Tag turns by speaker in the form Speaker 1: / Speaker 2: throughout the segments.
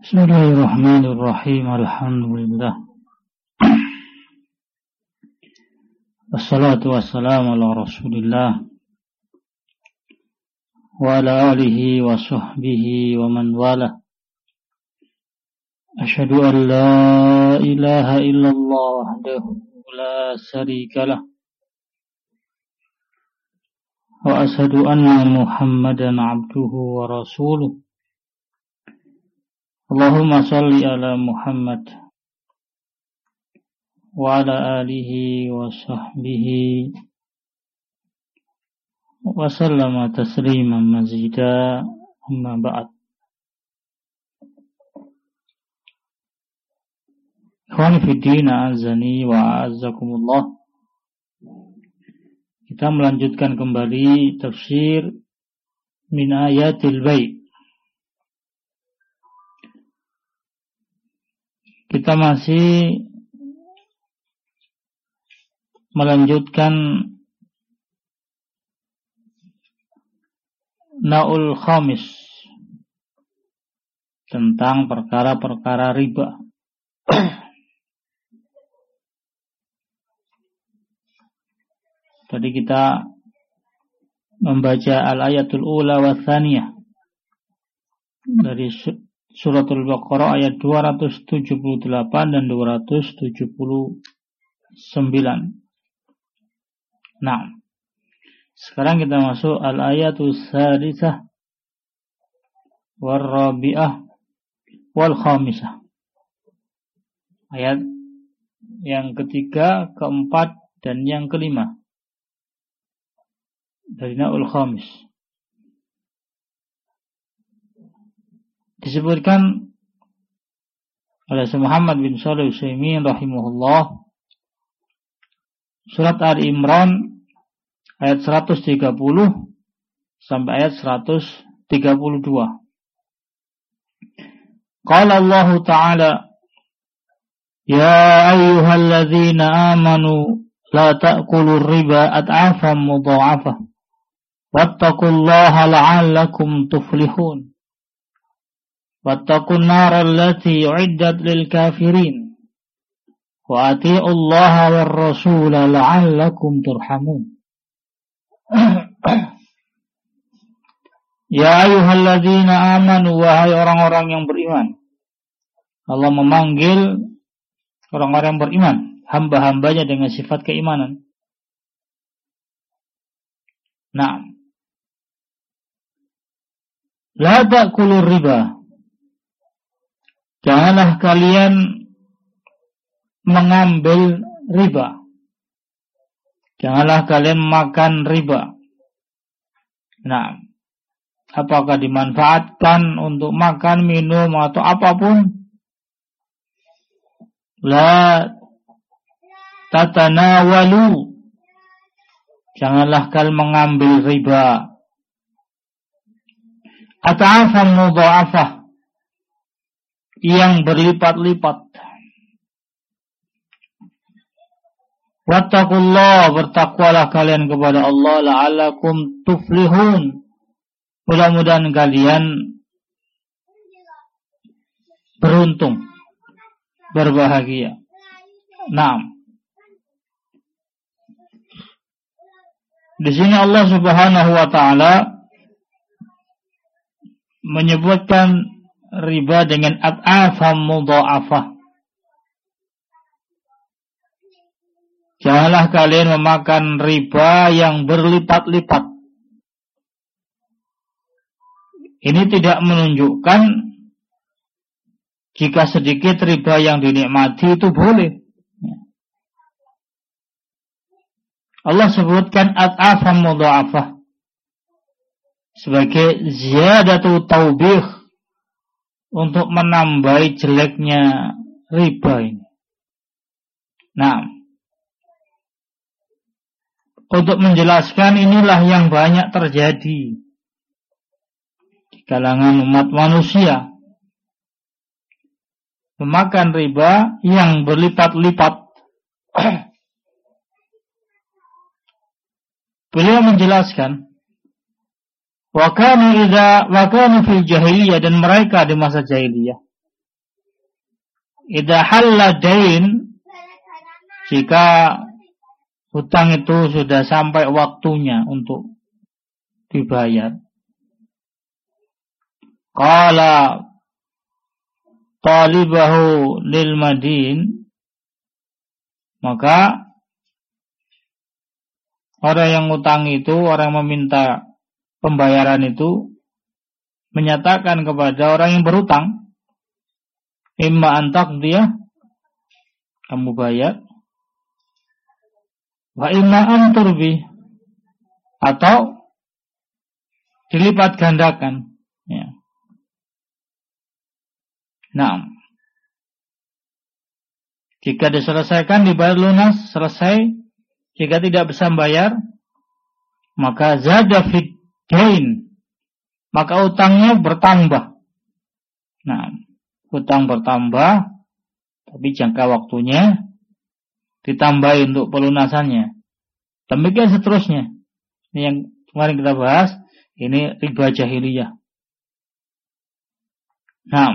Speaker 1: Bismillahirrahmanirrahim. Alhamdulillah. Wassalatu wassalamu ala Rasulillah wa ala alihi wa sahbihi wa man wala. Asyhadu an la ilaha illallah wahdahu la syarika lah. Wa asyhadu anna Muhammadan abduhu wa rasuluh. Allahumma salli ala Muhammad wa ala alihi wa sahbihi wa sallama tasliman mazida, amma ba'd. Ikhwani fi din, a'azzani wa a'azzakumullah. Kita melanjutkan kembali tafsir min ayatil bai'. Kita masih melanjutkan Naul Khamis tentang perkara-perkara riba. Tadi kita membaca al-ayatul ula wa tsaniyah dari Suratul Baqarah ayat 278 dan 279. Nah, sekarang kita masuk al-ayatul sadisah wal rabi'ah wal khamisah. Ayat yang ketiga, keempat, dan yang kelima dari Naul Khamis. Disebutkan oleh Syekh Muhammad bin Shalih Al-Utsaimin rahimahullah, surat Ali Imran ayat 130 sampai ayat 132. Qala Allah Ta'ala, ya ayyuhalladzina amanu la ta'kulur riba ad'afan mudha'afah wattaqullaha la'allakum tuflihun. Wattaqun nara allati uiddat lil kafirin wa ati'u allaha war rasula la'allakum turhamun. Ya ayyuhalladzina amanu, wahai orang-orang yang beriman. Allah memanggil orang-orang yang beriman, hamba-hambanya dengan sifat keimanan. Nah, la ta'kulur riba, janganlah kalian mengambil riba. Janganlah kalian makan riba. Nah, apakah dimanfaatkan untuk makan, minum, atau apapun? La tatanawalu, janganlah kalian mengambil riba. At'afan mudha'afah, yang berlipat-lipat. Wattaqullah, bertakwalah kalian kepada Allah, la'allakum tuflihun, mudah-mudahan kalian beruntung, berbahagia. Nah, di sini Allah Subhanahu wa taala menyebutkan riba dengan ad'afan mudha'afah. Janganlah kalian memakan riba yang berlipat-lipat. Ini tidak menunjukkan jika sedikit riba yang dinikmati itu boleh. Allah sebutkan ad'afan mudha'afah sebagai ziyadatu taubih, untuk menambahi jeleknya riba ini. Nah, untuk menjelaskan inilah yang banyak terjadi di kalangan umat manusia, memakan riba yang berlipat-lipat. Beliau menjelaskan, wa kanu fil jahiliyah, dan mereka di masa jahiliyah idza halla dain, jika hutang itu sudah sampai waktunya untuk dibayar. Qala talibahu lil madin, maka orang yang utang itu, orang yang meminta pembayaran itu menyatakan kepada orang yang berutang, imma antak dia, kamu bayar, wa imma anturbi, atau dilipat gandakan. Ya. Nah, jika diselesaikan, dibayar lunas, selesai. Jika tidak bisa membayar, maka zada fid dain, maka utangnya bertambah. Nah, utang bertambah, tapi jangka waktunya ditambah untuk pelunasannya. Demikian seterusnya. Ini yang kemarin kita bahas, ini riba jahiliyah. Nah,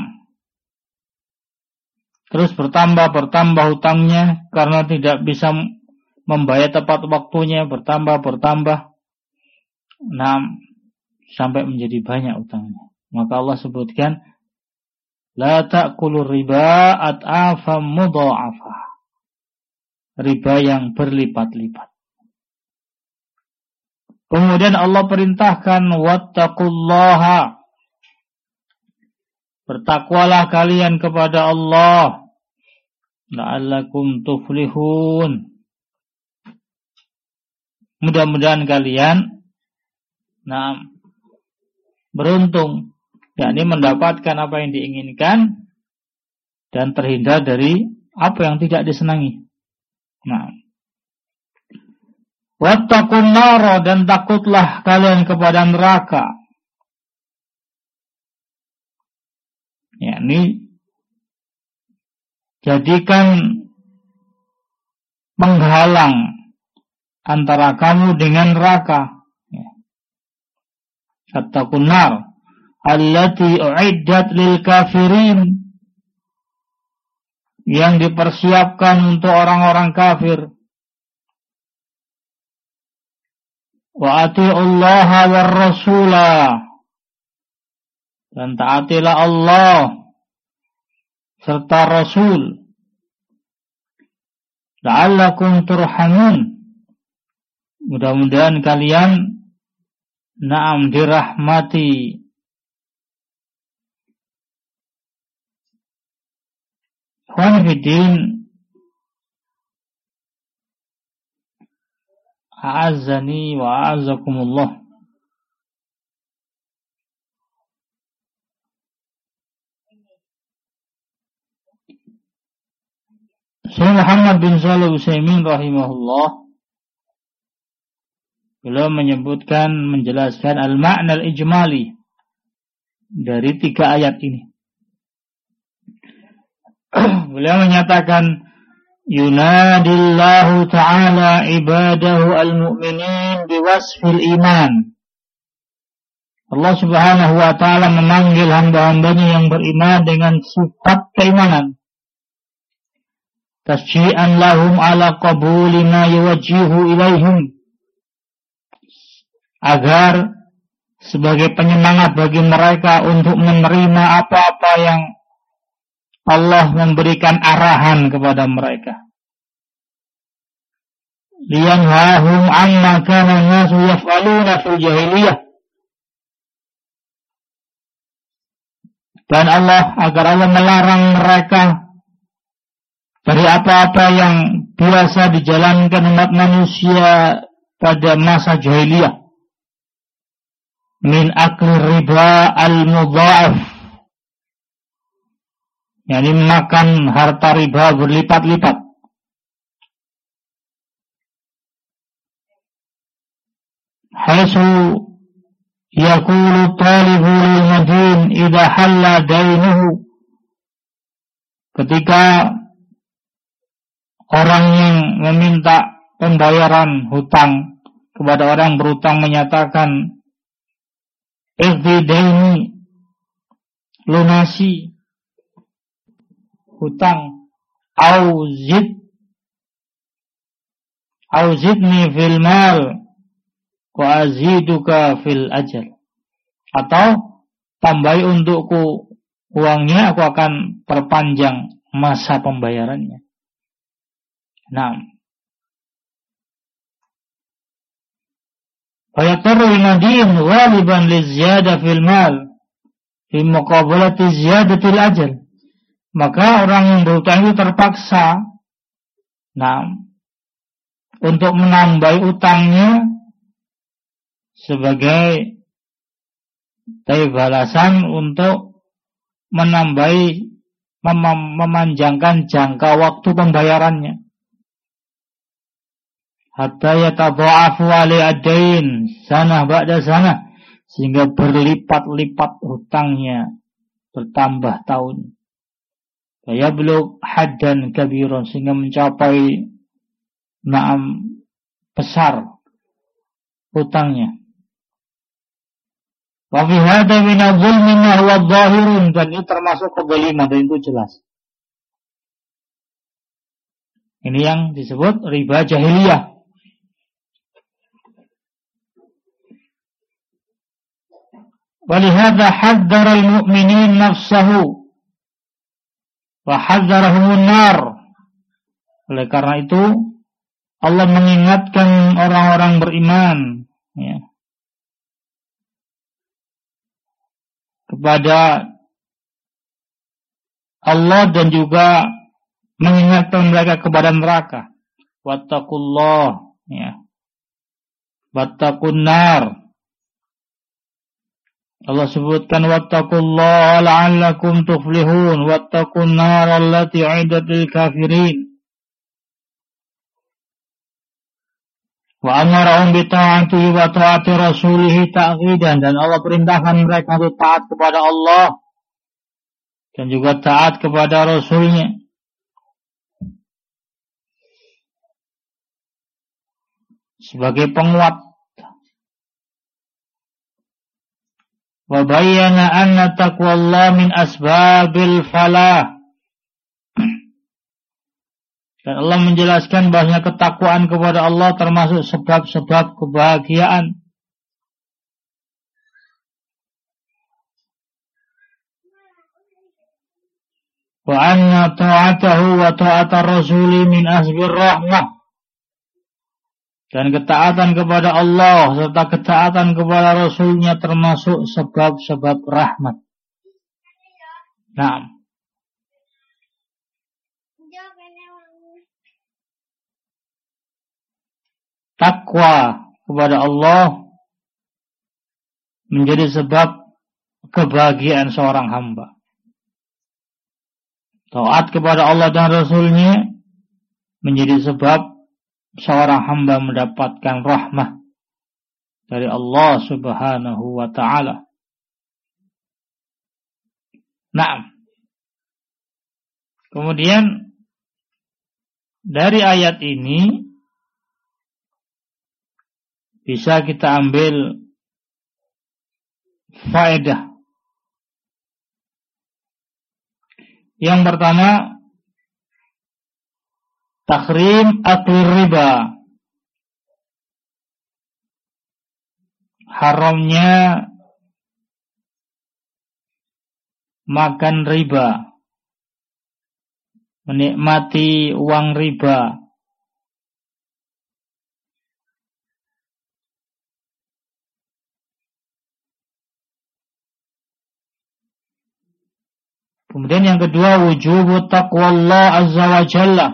Speaker 1: terus bertambah hutangnya karena tidak bisa membayar tepat waktunya, bertambah. Nah, sampai menjadi banyak utangnya. Maka Allah sebutkan, la ta'kulur riba at'afam mudha'afah. Riba yang berlipat-lipat. Kemudian Allah perintahkan, wattaqullaha. Bertakwalah kalian kepada Allah, la'allakum tuflihun. Mudah-mudahan kalian beruntung, yakni mendapatkan apa yang diinginkan dan terhindar dari apa yang tidak disenangi. Wattaqun nar, dan takutlah kalian kepada neraka. Yakni jadikan penghalang antara kamu dengan neraka. Wattaqun nar allati uiddat lil kafirin, yang dipersiapkan untuk orang-orang kafir. Wa atiullaha war rasulah, dan taatilah Allah serta Rasul. La'allakum turhamun, mudah-mudahan kalian dirahmati. Ikhwan fiddin, a'azzani wa a'azzakumullah. Syekh Muhammad bin Shalih Utsaimin rahimahullah, beliau menyebutkan, menjelaskan al-ma'na al-ijmali dari 3 ayat ini. Beliau menyatakan, yunadillahu ta'ala ibadahu al-mu'minin biwasfil iman. Allah subhanahu wa ta'ala memanggil hamba-hambanya yang beriman dengan sifat keimanan. Tasji'an lahum ala qabuli ma yuwajjihu ilaihim, agar sebagai penyemangat bagi mereka untuk menerima apa-apa yang Allah memberikan arahan kepada mereka. Liyanhahum amma kana an-nasu yaf'aluna fil jahiliyah, dan agar Allah melarang mereka dari apa-apa yang biasa dijalankan umat manusia pada masa jahiliyah. Min akli riba al-mudha'af, yakni makan harta riba berlipat-lipat. Haitsu yaqulu talibu lil madin idza halla dainuhu, ketika orang yang meminta pembayaran hutang kepada orang berutang menyatakan, iqdi daini, lunasi, hutang, auzidni fil mal wa aziduka fil ajal, atau tambahi untukku uangnya, aku akan perpanjang masa pembayarannya. Nah, fayattaru inadin ghaliban liziyada fil mal fi muqabalati ziyadatil ajal. Maka orang yang berutang itu terpaksa untuk menambah utangnya sebagai balasan untuk memanjangkan jangka waktu pembayarannya. Hatta yatadha'afu adain sanah ba'da sanah, sehingga berlipat-lipat hutangnya, bertambah tahun. Fayablugh haddan kabiran, sehingga mencapai besar hutangnya. Wa fi hadha min adh-dhulmi ma huwa adh-dhahirun, dan ini termasuk kezaliman, dan itu jelas. Ini yang disebut riba jahiliyah. Walihada hadzara al-mu'minin nafsahu wa hadzarahumun nar. Oleh karena itu Allah mengingatkan orang-orang beriman kepada Allah, dan juga mengingatkan mereka kepada neraka. Wattaqullah, wattaqun nar. Allah sebutkan wattaqullaha la'allakum tuflihun, wattaqun nar allati 'iddat lil kafirin. Wa amarahum bi ta'atihi wa ta'ati rasulih ta'qidan, dan Allah perintahkan mereka untuk taat kepada Allah dan juga taat kepada Rasulnya sebagai penguat. Wa bayyana anna taqwallahi min asbabil falah, dan Allah menjelaskan bahwa ketakwaan kepada Allah termasuk sebab-sebab kebahagiaan. Wa anna ta'atahu wa ta'atar rasuli min asbir rahmah, dan ketaatan kepada Allah serta ketaatan kepada Rasulnya termasuk sebab-sebab rahmat. Nah, takwa kepada Allah menjadi sebab kebahagiaan seorang hamba. Taat kepada Allah dan Rasulnya menjadi sebab seorang hamba mendapatkan rahmah dari Allah Subhanahu wa ta'ala. Nah, kemudian dari ayat ini bisa kita ambil faedah. Yang pertama, tahrim aklir riba, haramnya makan riba, menikmati uang riba. Kemudian yang kedua, wujub taqwallah azza wa jalla,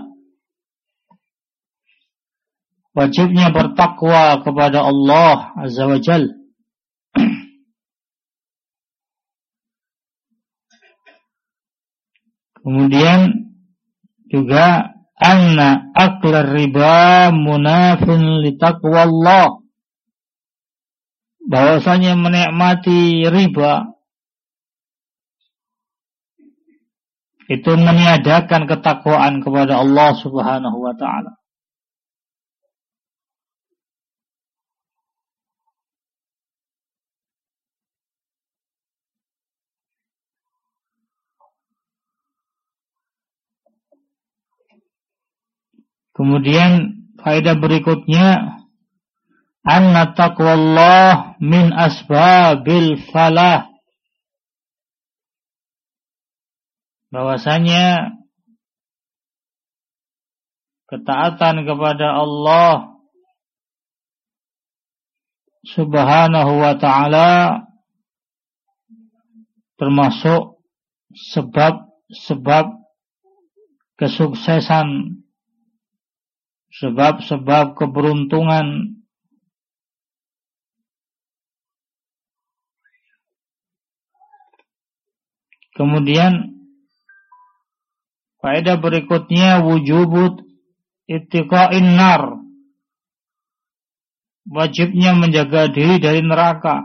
Speaker 1: wajibnya bertakwa kepada Allah azza wa jalla. Kemudian juga anna aklar riba munafin li taqwallah, bahwasanya menikmati riba itu meniadakan ketakwaan kepada Allah Subhanahu wa ta'ala. Kemudian faedah berikutnya, anna taqwallah min asbabil falah. Bahwasanya ketaatan kepada Allah Subhanahu wa ta'ala termasuk sebab-sebab kesuksesan, sebab-sebab keberuntungan. Kemudian faedah berikutnya, wujubut ittiqa'in nar, wajibnya menjaga diri dari neraka,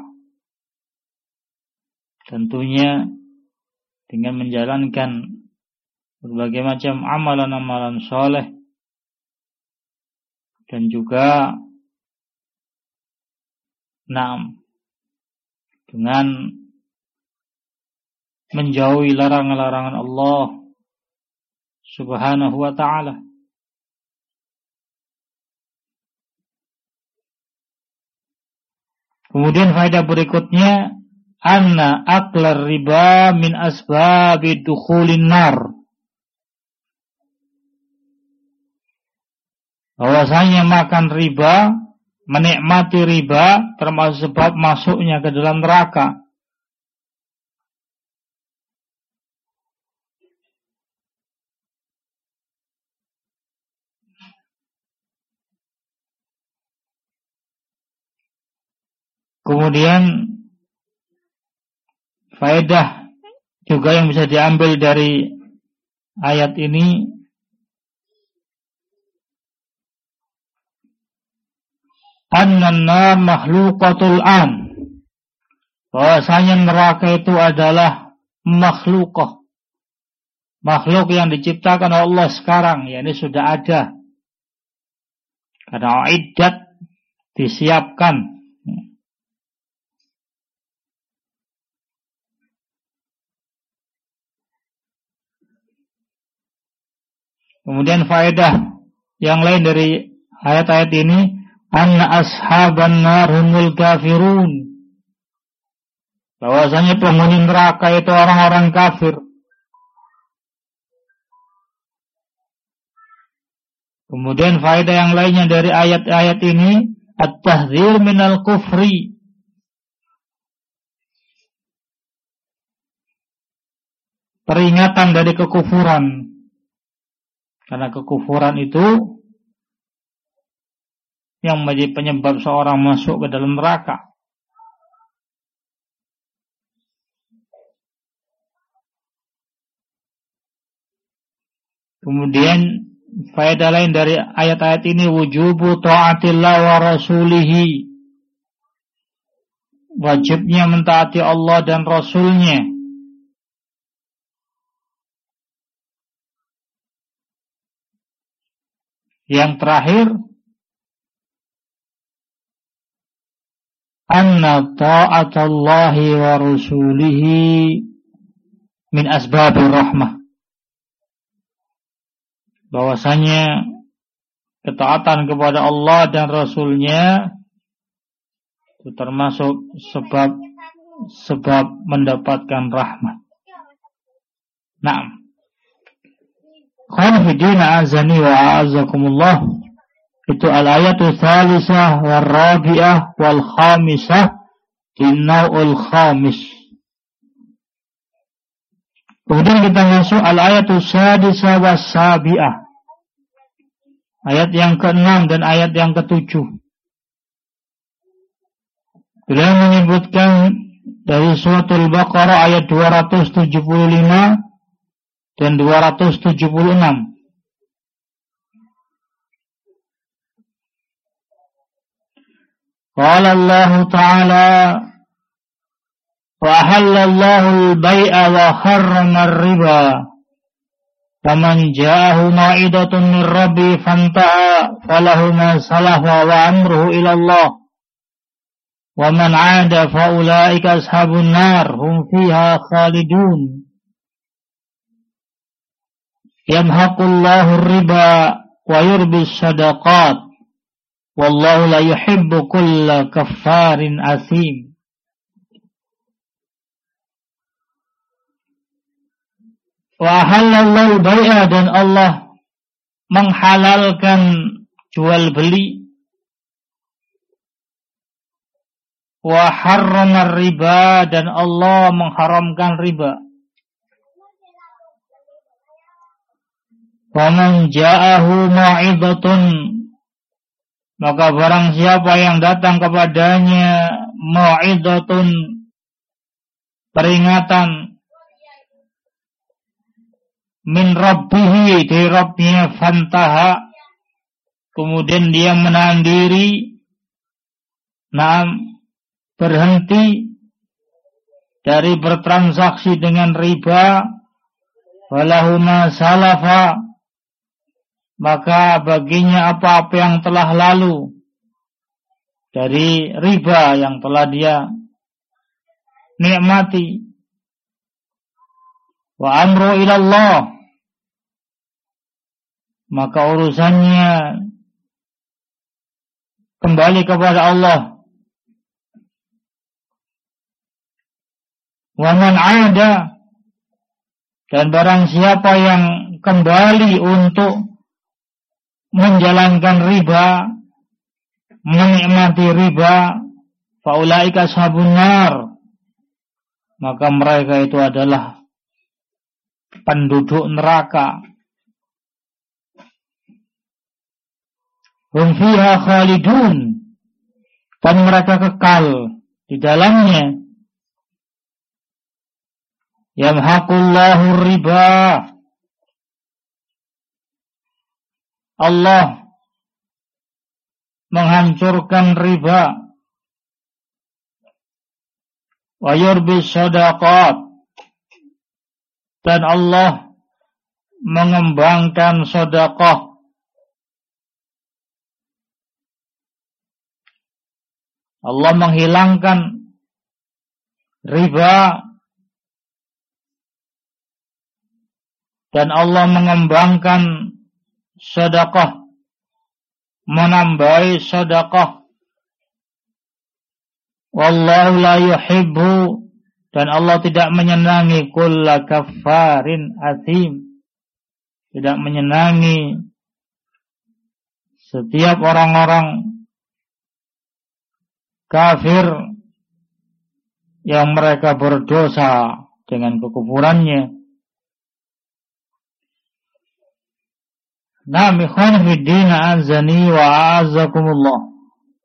Speaker 1: tentunya dengan menjalankan berbagai macam amalan-amalan soleh, dan juga dengan menjauhi larangan-larangan Allah Subhanahu wa ta'ala. Kemudian faedah berikutnya, anna aklar riba min asbabi dukhulin nar. Bahwasanya makan riba, menikmati riba termasuk sebab masuknya ke dalam neraka. Kemudian faedah juga yang bisa diambil dari ayat ini, anna makhluqatul an, bahwasanya neraka itu adalah makhluk yang diciptakan oleh Allah sekarang, yakni sudah ada, karena iddat, disiapkan. Kemudian faedah yang lain dari ayat-ayat ini, anna ashaban nar humul kafirun, bahwasanya penghuni neraka itu orang-orang kafir. Kemudian faedah yang lainnya dari ayat-ayat ini, at-tahdzir minal kufri, peringatan dari kekufuran, karena kekufuran itu yang menjadi penyebab seorang masuk ke dalam neraka. Kemudian faedah lain dari ayat-ayat ini, wujubu ta'atillah wa rasulihi, wajibnya mentaati Allah dan Rasulnya. Yang terakhir, anna ta'atallahi wa rasulihi min asbabir rahmah, bahwasanya ketaatan kepada Allah dan Rasulnya itu termasuk sebab mendapatkan rahmat. Naam. Khonfidina azani wa a'azakumullah, itu al-ayatu thalithah wal rabi'ah wal khamisah dinaw'ul khamis. Kemudian kita masuk al-ayatu sadisah was sabi'ah, ayat yang ke-6 dan ayat yang ke-7. Beliau menyebutkan dari suratul Baqarah ayat 275 dan 276. Qala Allah Ta'ala, wa ahallallahu al-bai'a wa harrama ar-riba, faman ja'ahu ma'idatun min rabbi fantaha falahu ma salafa wa amruhu ila Allah, wa man 'ada fa ulaika ashabun nar hum fiha khalidun. Yamhaqullahu ar-riba wa yurbis shadaqat wallahu la yuhibbu kulla kaffarin asim. Wa halallahu bai'a, dan Allah menghalalkan jual beli. Wa harrama riba, dan Allah mengharamkan riba. Wa man ja'ahu mau'izatun, maka barang siapa yang datang kepadanya mau'izatun, peringatan, min rabbihi, dari Rabbnya, fantaha, kemudian dia menahan diri, berhenti dari bertransaksi dengan riba, walahu ma salafa, maka baginya apa-apa yang telah lalu dari riba yang telah dia nikmati. Wa amru ilallah, maka urusannya kembali kepada Allah. Wa man 'ada, dan barang siapa yang kembali untuk menjalankan riba, menikmati riba, faulaika ashabun nar, maka mereka itu adalah penduduk neraka. Hum fiha khalidun, dan mereka kekal di dalamnya. Yamhaqullahu riba, Allah menghancurkan riba. Wa yurbis shadaqat, dan Allah mengembangkan sedekah. Allah menghilangkan riba, dan Allah mengembangkan sedekah, menambahi sedekah. Wallahu la yuhibbu, dan Allah tidak menyenangi kulla kaffarin athim, tidak menyenangi setiap orang-orang kafir yang mereka berdosa dengan kekufurannya. Naam ikhwan fiddin, azani wa a'azzakumullah.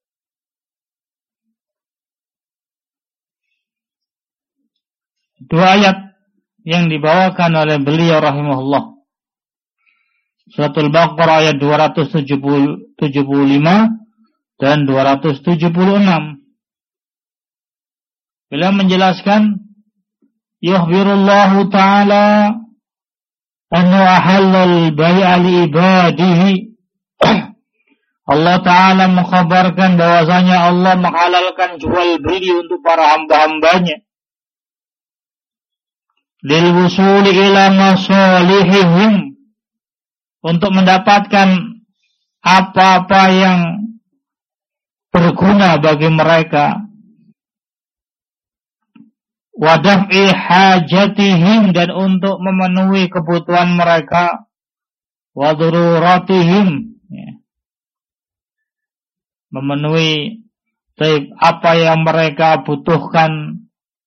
Speaker 1: Dua ayat yang dibawakan oleh beliau rahimahullah. Suratul Baqarah ayat 275 dan 276. Beliau menjelaskan, yukhbirullahu ta'ala anna ahallal bai'a li ibadihi. Allah Ta'ala mengkhabarkan bahwasanya Allah menghalalkan jual beli untuk para hamba-hambanya. Lil wusuli ila masalihihim, untuk mendapatkan apa-apa yang berguna bagi mereka. Wa daf'i hajatihim, dan untuk memenuhi kebutuhan mereka. Wa dururatihim, memenuhi apa yang mereka butuhkan.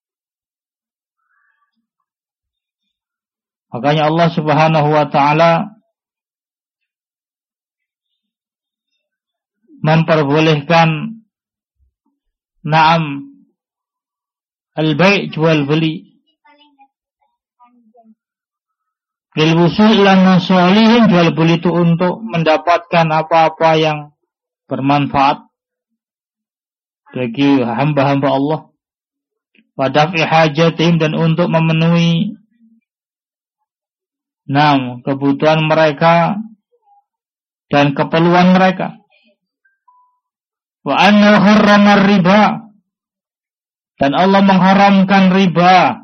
Speaker 1: Makanya Allah Subhanahu wa ta'ala memperbolehkan al-bai', jual beli. Lil wusul ila masalihim, jual beli itu untuk mendapatkan apa-apa yang bermanfaat bagi hamba-hamba Allah. Wa daf'i hajatihim, dan untuk memenuhi kebutuhan mereka dan keperluan mereka. Wa anna harrama riba, dan Allah mengharamkan riba.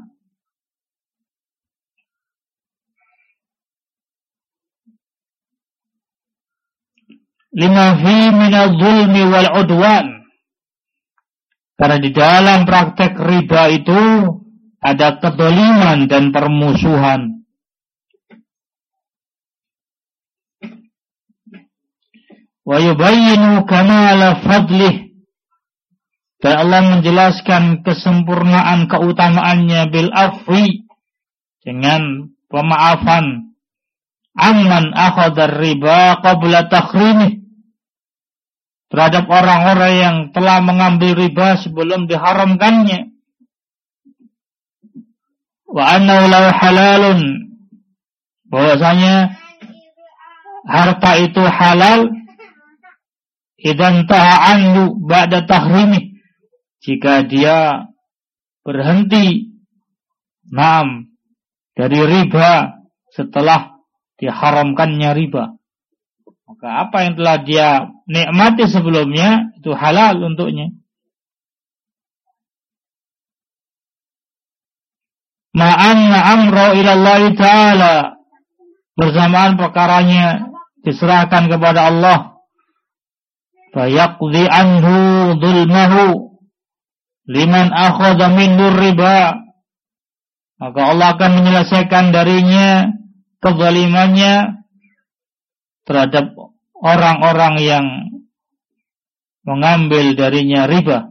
Speaker 1: lima fi minadh-dhulmi wal 'udwan. Karena di dalam praktek riba itu ada kedoliman dan permusuhan. Wa yubayyinu kamala fadlih. Dan Allah menjelaskan kesempurnaan keutamaannya bil afwi, dengan pemaafan, amman akhadar riba qabla takhrimih, terhadap orang-orang yang telah mengambil riba sebelum diharamkannya. Wa annahu law halalun, bahwasanya harta itu halal idan taha anhu ba'da tahrimih, jika dia berhenti dari riba setelah diharamkannya riba. Maka apa yang telah dia nikmati sebelumnya itu halal untuknya. Ma'anna amra ila Allah Ta'ala, bersamaan perkaranya diserahkan kepada Allah. Fayaqdi anhu dhulmahu liman akhadha minhu riba, maka Allah akan menyelesaikan darinya kezalimannya terhadap orang-orang yang mengambil darinya riba.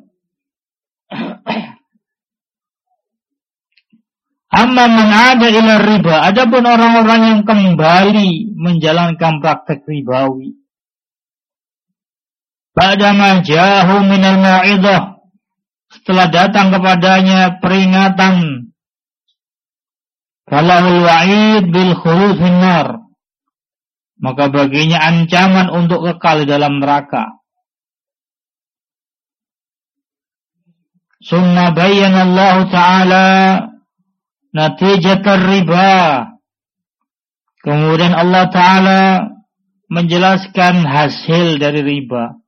Speaker 1: Amma man 'ada ila riba, adapun orang-orang yang kembali menjalankan praktek ribawi, ba'da ma ja'ahu minal mau'izah, setelah datang kepadanya peringatan, falahul wa'id bil khulud finnar, maka baginya ancaman untuk kekal di dalam neraka. Summa bayyana Allah Ta'ala natijatar riba, kemudian Allah Ta'ala menjelaskan hasil dari riba.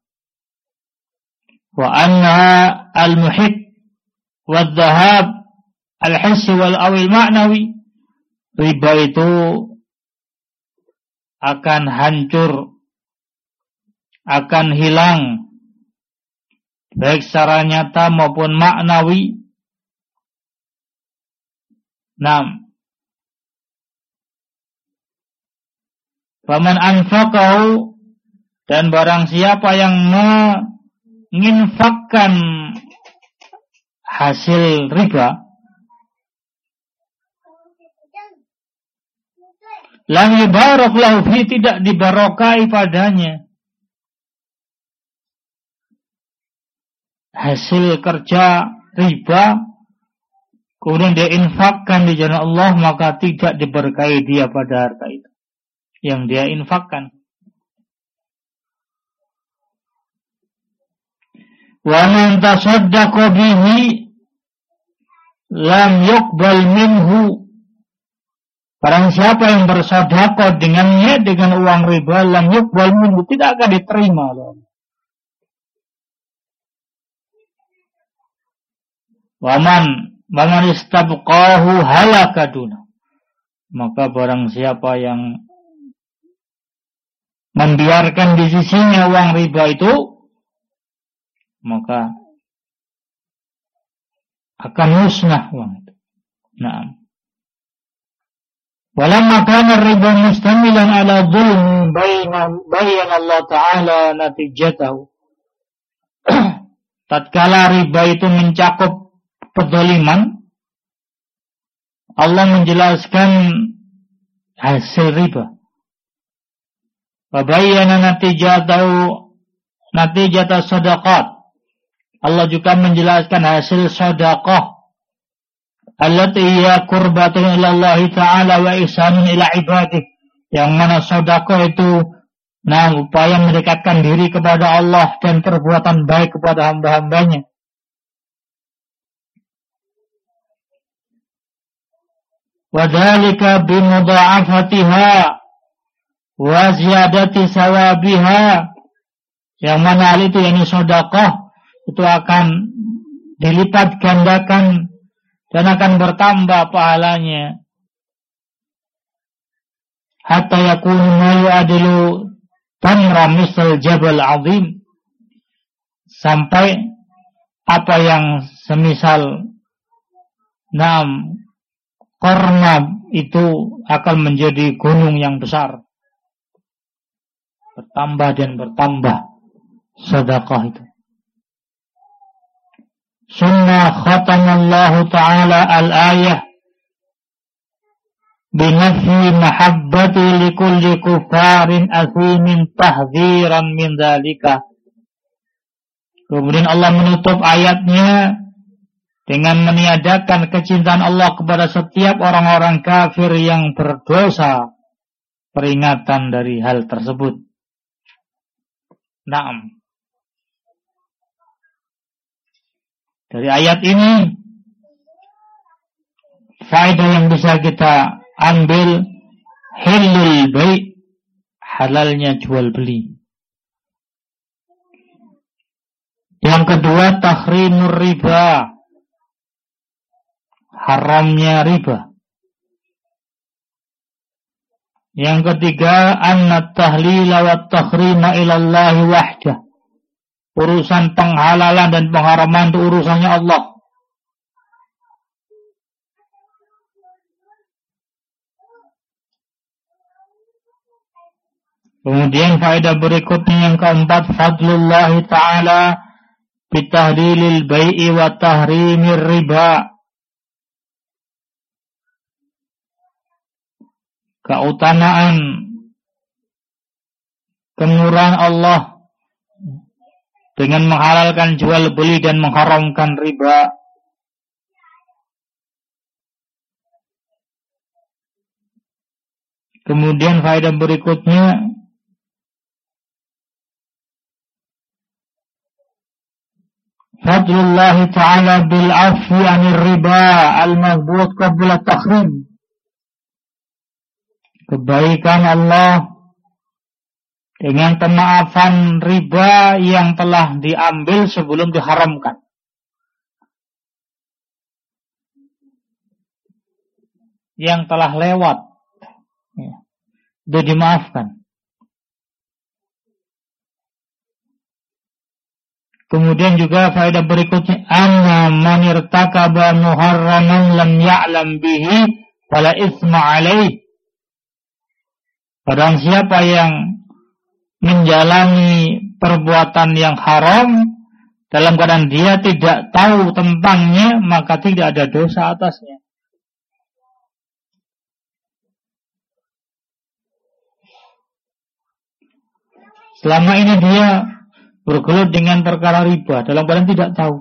Speaker 1: Wa anna al-muhib wal-dhahab al-hissi wal-awil ma'nawi, riba itu akan hancur, akan hilang, baik secara nyata maupun maknawi. Faman anfaqahu, dan barang siapa yang menginfakkan hasil riba, lam yubarak lahu fi, tidak dibarokai padanya. Hasil kerja riba kemudian dia infakkan di jalan Allah, maka tidak diberkahi dia pada harta itu yang dia infakkan. Wa man tasaddaqa bihi lam yuqbal minhu, barang siapa yang bersedekah dengannya, dengan uang riba, lam yuqbal minhu, tidak akan diterima. Wa man istabqahu halaka duna, maka barang siapa yang membiarkan di sisinya uang riba itu, maka akan musnah uang itu. Walamma kana riba mustamilan ala dhulm bayyana Allah Ta'ala natijatahu, tatkala riba itu mencakup kedzaliman, Allah menjelaskan hasil riba. Wa bayyana natijata sadaqat, Allah juga menjelaskan hasil sedekah, allati hiya qurbatun ila Allah Ta'ala wa ihsanun ila ibadih, yang mana sedekah itu upaya mendekatkan diri kepada Allah dan perbuatan baik kepada hamba-hambanya. Wa dzalika bi mudha'afatiha wa ziyadati sawabiha, yang mana hal itu yakni sedekah itu akan dilipat gandakan dan akan bertambah pahalanya, hatta yakunu ma yu'adilu tamra misal jabal azim, sampai apa yang semisal korma itu akan menjadi gunung yang besar, bertambah dan bertambah sedekah itu. Summa khatamallahu ta'ala al-ayah binafi mahabbati likulli kufarin athimin tahdziran min dzalika. Kemudian Allah menutup ayatnya dengan meniadakan kecintaan Allah kepada setiap orang-orang kafir yang berdosa, peringatan dari hal tersebut. Naam. Dari ayat ini faedah yang bisa kita ambil, halal bai', halalnya jual beli. Yang kedua, tahrimur riba, haramnya riba. Yang ketiga, anna tahlila wa tahrima ilallahi wahdah, urusan penghalalan dan pengharaman itu urusannya Allah. Kemudian faedah berikutnya yang keempat, fadlullah ta'ala bitahlilil bai'i wa tahrimir riba, keutamaan kemurahan Allah dengan menghalalkan jual beli dan mengharamkan riba. Kemudian faedah berikutnya, fadlullah ta'ala bil afwi 'anil riba al-madhbut qabla tahrim, kebaikan Allah dengan pemaafan riba yang telah diambil sebelum diharamkan. Yang telah lewat, itu dimaafkan. Kemudian juga faedah berikutnya, anna man irtakaba muharraman lam ya'lam bihi wala isma alaih. Barang siapa yang menjalani perbuatan yang haram dalam keadaan dia tidak tahu tentangnya, maka tidak ada dosa atasnya. Selama ini dia bergelut dengan perkara riba dalam keadaan tidak tahu.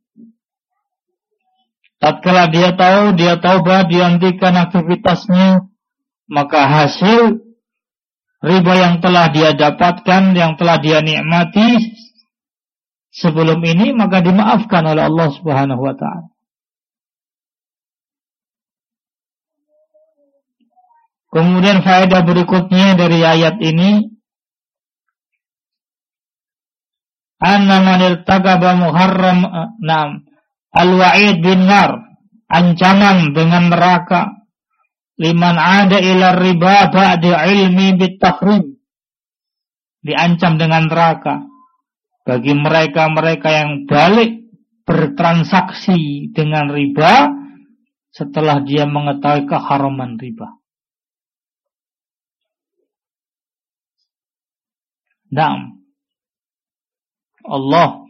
Speaker 1: Tatkala dia tahu, dia taubat, dihentikan aktivitasnya, maka hasil riba yang telah dia dapatkan, yang telah dia nikmati sebelum ini, maka dimaafkan oleh Allah Subhanahu wa ta'ala. Kemudian faedah berikutnya dari ayat ini, anna man irtakaba muharram, al-wa'id bin nar, ancaman dengan neraka, liman ada ila riba ba'da ilmi bitahrim, diancam dengan neraka bagi mereka-mereka yang balik bertransaksi dengan riba setelah dia mengetahui keharaman riba. Naam, Allah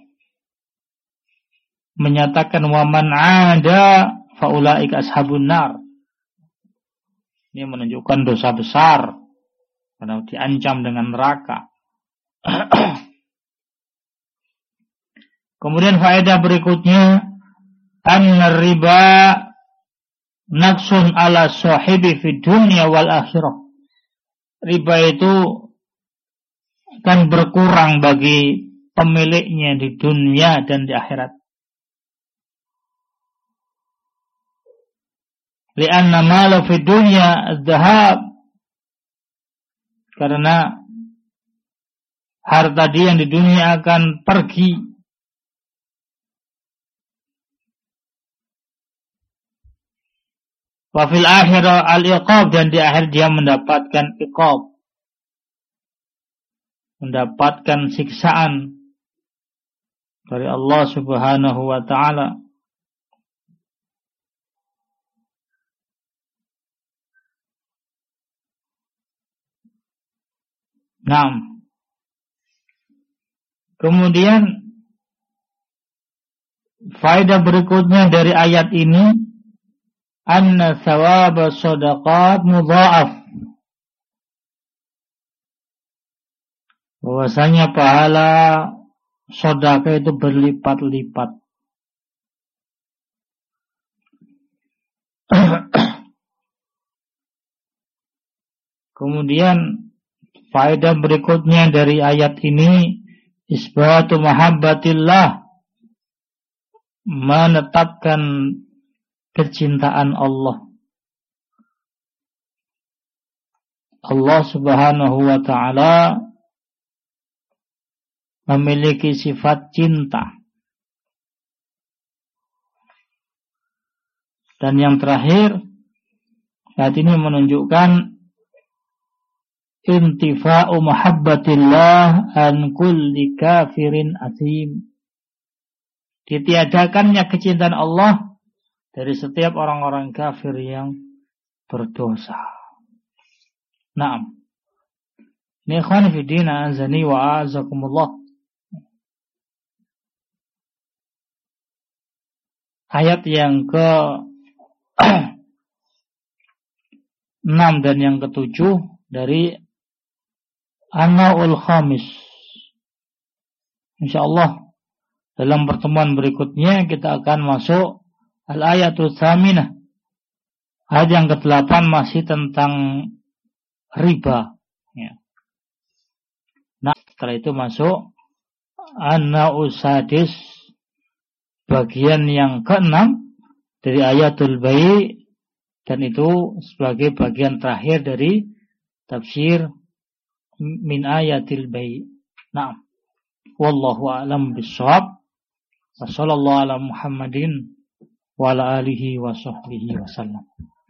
Speaker 1: menyatakan wa man 'ada faulaika ashabun nar. Ini menunjukkan dosa besar karena diancam dengan neraka. Kemudian faedah berikutnya, anna riba naqsun ala sahibi fid dunya wal akhirah. Riba itu akan berkurang bagi pemiliknya di dunia dan di akhirat. Lianna mala fid dunya az-zahab, karena harta dia yang di dunia akan pergi. Wa fil akhirah al-iqab, dan di akhir dia mendapatkan iqab. mendapatkan siksaan dari Allah Subhanahu wa taala. Naam. Kemudian faedah berikutnya dari ayat ini, anna thawab shadaqat mudha'af. Bahwasanya pahala sedekah itu berlipat-lipat. Kemudian faedah berikutnya dari ayat ini, isbatu mahabbatillah, menetapkan kecintaan Allah. Allah Subhanahu wa taala memiliki sifat cinta. Dan yang terakhir, ayat ini menunjukkan intifa'u mahabbatillah an kulli kafirin asim. Ditiadakannya kecintaan Allah dari setiap orang-orang kafir yang berdosa. Naam. Ini ikhwan fi din, azani wa azakumullah. Ayat yang ke-6 dan yang ke-7 dari An-Naw'ul Khamis. InsyaAllah dalam pertemuan berikutnya kita akan masuk Al-Ayatul Tsaminah. Ayat yang ke-8 masih tentang riba. Ya. Nah, setelah itu masuk An-Naw'ul Sadis, bagian yang ke-6 dari Ayatul Bai', dan itu sebagai bagian terakhir dari tafsir min ayatil bai'. Nah, wallahu a'lam bishawab. Wassallallahu ala Muhammadin wa ala alihi wa sahbihi wasallam.